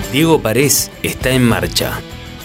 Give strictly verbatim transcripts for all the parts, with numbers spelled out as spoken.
Diego Parés está en marcha.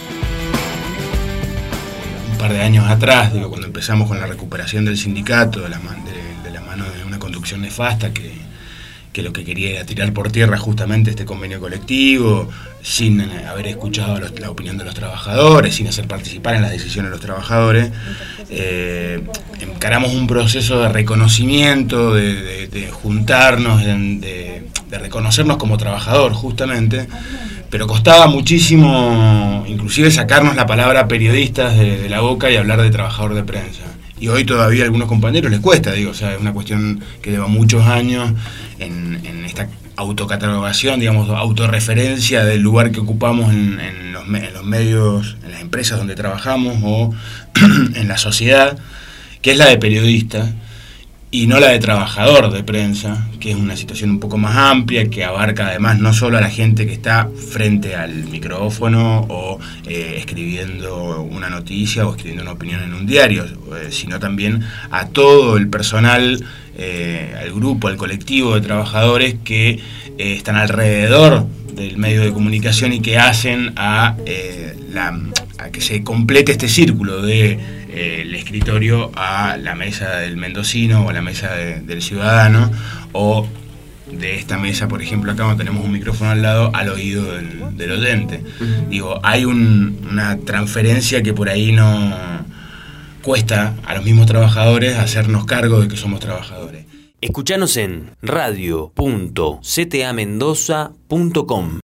Un par de años atrás, digo, cuando empezamos con la recuperación del sindicato, de la, man, de, de la mano de una conducción nefasta que, que lo que quería era tirar por tierra justamente este convenio colectivo, sin haber escuchado los, la opinión de los trabajadores, sin hacer participar en las decisiones de los trabajadores, eh, encaramos un proceso de reconocimiento, de, de, de juntarnos, de, de, de reconocernos como trabajador justamente, pero costaba muchísimo inclusive sacarnos la palabra periodistas de, de la boca y hablar de trabajador de prensa. Y hoy todavía a algunos compañeros les cuesta, digo, o sea, es una cuestión que lleva muchos años en, en esta autocatalogación, digamos, autorreferencia del lugar que ocupamos en, en, los, en los medios, en las empresas donde trabajamos o en la sociedad, que es la de periodista y no la de trabajador de prensa, que es una situación un poco más amplia, que abarca además no solo a la gente que está frente al micrófono o eh, escribiendo una noticia o escribiendo una opinión en un diario, eh, sino también a todo el personal, eh, al grupo, al colectivo de trabajadores que eh, están alrededor del medio de comunicación y que hacen a, eh, la, a que se complete este círculo de eh, el escritorio a la mesa del mendocino o a la mesa de, del ciudadano, o de esta mesa, por ejemplo, acá donde tenemos un micrófono al lado, al oído del, del oyente. Uh-huh. Digo, hay un, una transferencia que por ahí no cuesta a los mismos trabajadores hacernos cargo de que somos trabajadores. Escuchanos en radio punto c t a mendoza punto com.